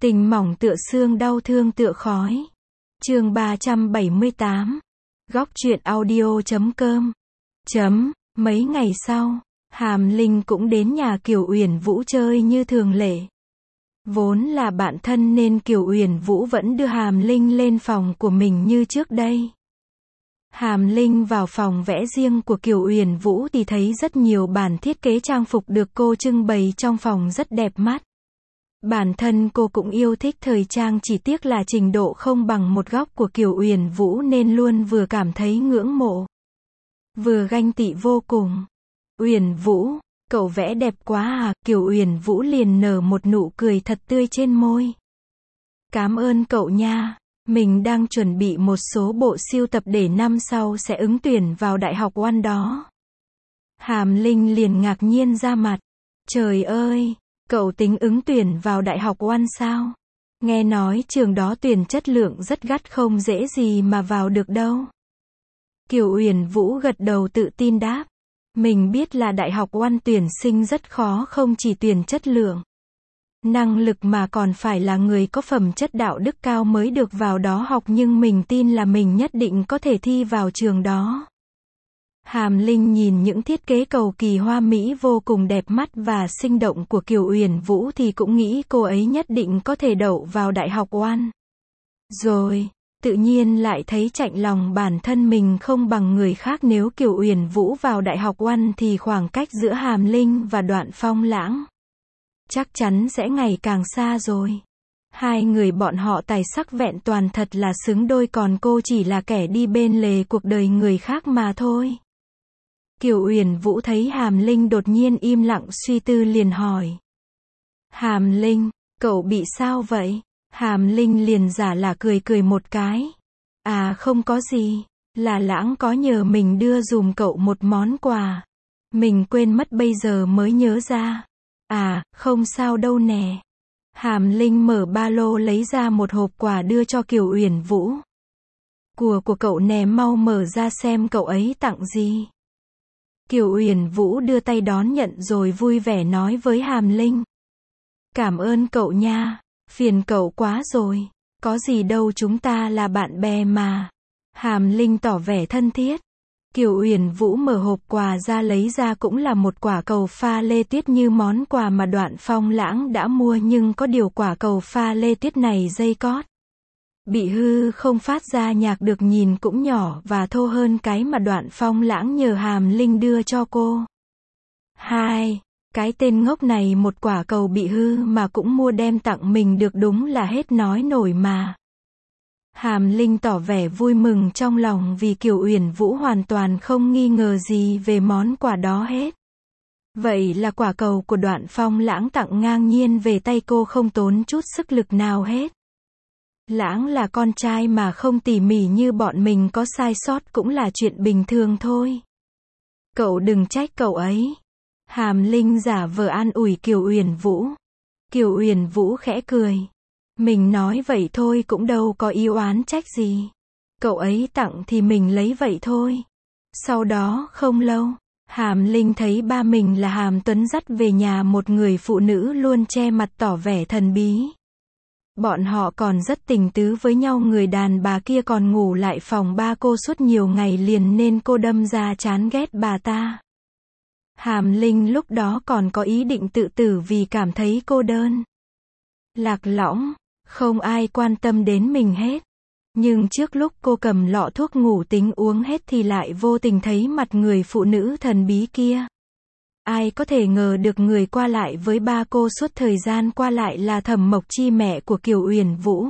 Tình mỏng tựa xương, đau thương tựa khói. Chương 378. Góc truyện audio.com. Mấy ngày sau, Hàm Linh cũng đến nhà Kiều Uyển Vũ chơi như thường lệ. Vốn là bạn thân nên Kiều Uyển Vũ vẫn đưa Hàm Linh lên phòng của mình như trước đây. Hàm Linh vào phòng vẽ riêng của Kiều Uyển Vũ thì thấy rất nhiều bản thiết kế trang phục được cô trưng bày trong phòng rất đẹp mắt. Bản thân cô cũng yêu thích thời trang, chỉ tiếc là trình độ không bằng một góc của Kiều Uyển Vũ nên luôn vừa cảm thấy ngưỡng mộ, vừa ganh tị vô cùng. Uyển Vũ, cậu vẽ đẹp quá à? Kiều Uyển Vũ liền nở một nụ cười thật tươi trên môi. Cảm ơn cậu nha, mình đang chuẩn bị một số bộ sưu tập để năm sau sẽ ứng tuyển vào Đại học One đó. Hàm Linh liền ngạc nhiên ra mặt. Trời ơi, cậu tính ứng tuyển vào Đại học One sao? Nghe nói trường đó tuyển chất lượng rất gắt, không dễ gì mà vào được đâu. Kiều Uyển Vũ gật đầu tự tin đáp. Mình biết là Đại học One tuyển sinh rất khó, không chỉ tuyển chất lượng, năng lực mà còn phải là người có phẩm chất đạo đức cao mới được vào đó học, nhưng mình tin là mình nhất định có thể thi vào trường đó. Hàm Linh nhìn những thiết kế cầu kỳ hoa mỹ vô cùng đẹp mắt và sinh động của Kiều Uyển Vũ thì cũng nghĩ cô ấy nhất định có thể đậu vào Đại học One. Rồi, tự nhiên lại thấy chạnh lòng bản thân mình không bằng người khác. Nếu Kiều Uyển Vũ vào Đại học One thì khoảng cách giữa Hàm Linh và Đoạn Phong Lãng chắc chắn sẽ ngày càng xa rồi. Hai người bọn họ tài sắc vẹn toàn thật là xứng đôi, còn cô chỉ là kẻ đi bên lề cuộc đời người khác mà thôi. Kiều Uyển Vũ thấy Hàm Linh đột nhiên im lặng suy tư liền hỏi. Hàm Linh, cậu bị sao vậy? Hàm Linh liền giả là cười cười một cái. À không có gì, là Lãng có nhờ mình đưa dùm cậu một món quà. Mình quên mất bây giờ mới nhớ ra. À, không sao đâu nè. Hàm Linh mở ba lô lấy ra một hộp quà đưa cho Kiều Uyển Vũ. Của cậu nè, mau mở ra xem cậu ấy tặng gì. Kiều Uyển Vũ đưa tay đón nhận rồi vui vẻ nói với Hàm Linh. Cảm ơn cậu nha, phiền cậu quá rồi. Có gì đâu, chúng ta là bạn bè mà. Hàm Linh tỏ vẻ thân thiết. Kiều Uyển Vũ mở hộp quà ra, lấy ra cũng là một quả cầu pha lê tuyết như món quà mà Đoạn Phong Lãng đã mua, nhưng có điều quả cầu pha lê tuyết này dây cót bị hư, không phát ra nhạc được, nhìn cũng nhỏ và thô hơn cái mà Đoạn Phong Lãng nhờ Hàm Linh đưa cho cô. Cái tên ngốc này một quả cầu bị hư mà cũng mua đem tặng mình được, đúng là hết nói nổi mà. Hàm Linh tỏ vẻ vui mừng trong lòng vì Kiều Uyển Vũ hoàn toàn không nghi ngờ gì về món quà đó hết. Vậy là quả cầu của Đoạn Phong Lãng tặng ngang nhiên về tay cô, không tốn chút sức lực nào hết. Lãng là con trai mà, không tỉ mỉ như bọn mình có sai sót cũng là chuyện bình thường thôi. Cậu đừng trách cậu ấy. Hàm Linh giả vờ an ủi Kiều Uyển Vũ. Kiều Uyển Vũ khẽ cười. Mình nói vậy thôi cũng đâu có ý oán trách gì. Cậu ấy tặng thì mình lấy vậy thôi. Sau đó không lâu, Hàm Linh thấy ba mình là Hàm Tuấn dắt về nhà một người phụ nữ luôn che mặt tỏ vẻ thần bí. Bọn họ còn rất tình tứ với nhau, người đàn bà kia còn ngủ lại phòng ba cô suốt nhiều ngày liền nên cô đâm ra chán ghét bà ta. Hàm Linh lúc đó còn có ý định tự tử vì cảm thấy cô đơn, lạc lõng, không ai quan tâm đến mình hết. Nhưng trước lúc cô cầm lọ thuốc ngủ tính uống hết thì lại vô tình thấy mặt người phụ nữ thần bí kia. Ai có thể ngờ được người qua lại với ba cô suốt thời gian qua lại là Thẩm Mộc Chi, mẹ của Kiều Uyển Vũ.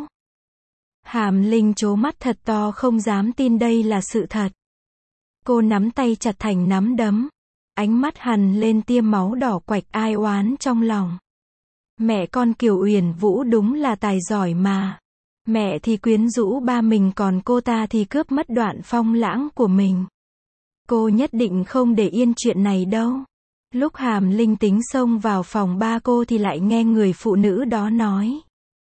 Hàm Linh trố mắt thật to, không dám tin đây là sự thật. Cô nắm tay chặt thành nắm đấm, ánh mắt hằn lên tia máu đỏ quạch, ai oán trong lòng. Mẹ con Kiều Uyển Vũ đúng là tài giỏi mà. Mẹ thì quyến rũ ba mình, còn cô ta thì cướp mất Đoạn Phong Lãng của mình. Cô nhất định không để yên chuyện này đâu. Lúc Hàm Linh tính xông vào phòng ba cô thì lại nghe người phụ nữ đó nói.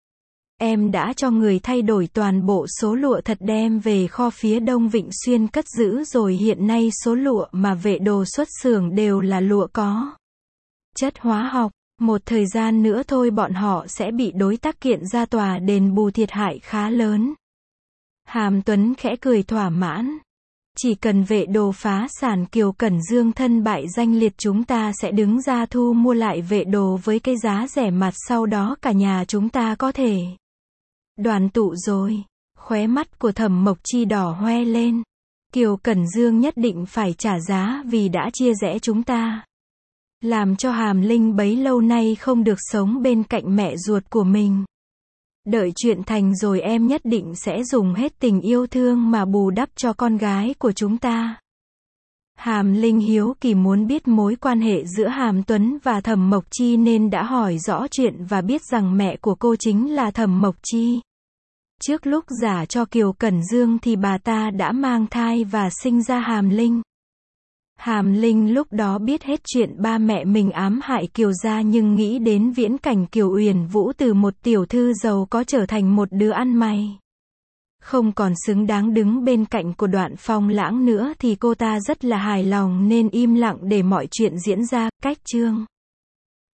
Em đã cho người thay đổi toàn bộ số lụa thật đem về kho phía Đông Vịnh Xuyên cất giữ rồi, hiện nay số lụa mà Vệ Đồ xuất xưởng đều là lụa có chất hóa học. Một thời gian nữa thôi bọn họ sẽ bị đối tác kiện ra tòa đền bù thiệt hại khá lớn. Hàm Tuấn khẽ cười thỏa mãn. Chỉ cần Vệ Đồ phá sản Kiều Cẩn Dương thân bại danh liệt chúng ta sẽ đứng ra thu mua lại Vệ Đồ với cái giá rẻ mạt, sau đó cả nhà chúng ta có thể đoàn tụ rồi. Khóe mắt của Thẩm Mộc Chi đỏ hoe lên. Kiều Cẩn Dương nhất định phải trả giá vì đã chia rẽ chúng ta. Làm cho Hàm Linh bấy lâu nay không được sống bên cạnh mẹ ruột của mình. Đợi chuyện thành rồi em nhất định sẽ dùng hết tình yêu thương mà bù đắp cho con gái của chúng ta. Hàm Linh hiếu kỳ muốn biết mối quan hệ giữa Hàm Tuấn và Thẩm Mộc Chi nên đã hỏi rõ chuyện và biết rằng mẹ của cô chính là Thẩm Mộc Chi. Trước lúc gả cho Kiều Cẩn Dương thì bà ta đã mang thai và sinh ra Hàm Linh. Hàm Linh lúc đó biết hết chuyện ba mẹ mình ám hại Kiều gia, nhưng nghĩ đến viễn cảnh Kiều Uyển Vũ từ một tiểu thư giàu có trở thành một đứa ăn mày, không còn xứng đáng đứng bên cạnh của Đoạn Phong Lãng nữa, thì cô ta rất là hài lòng nên im lặng để mọi chuyện diễn ra. Cách chương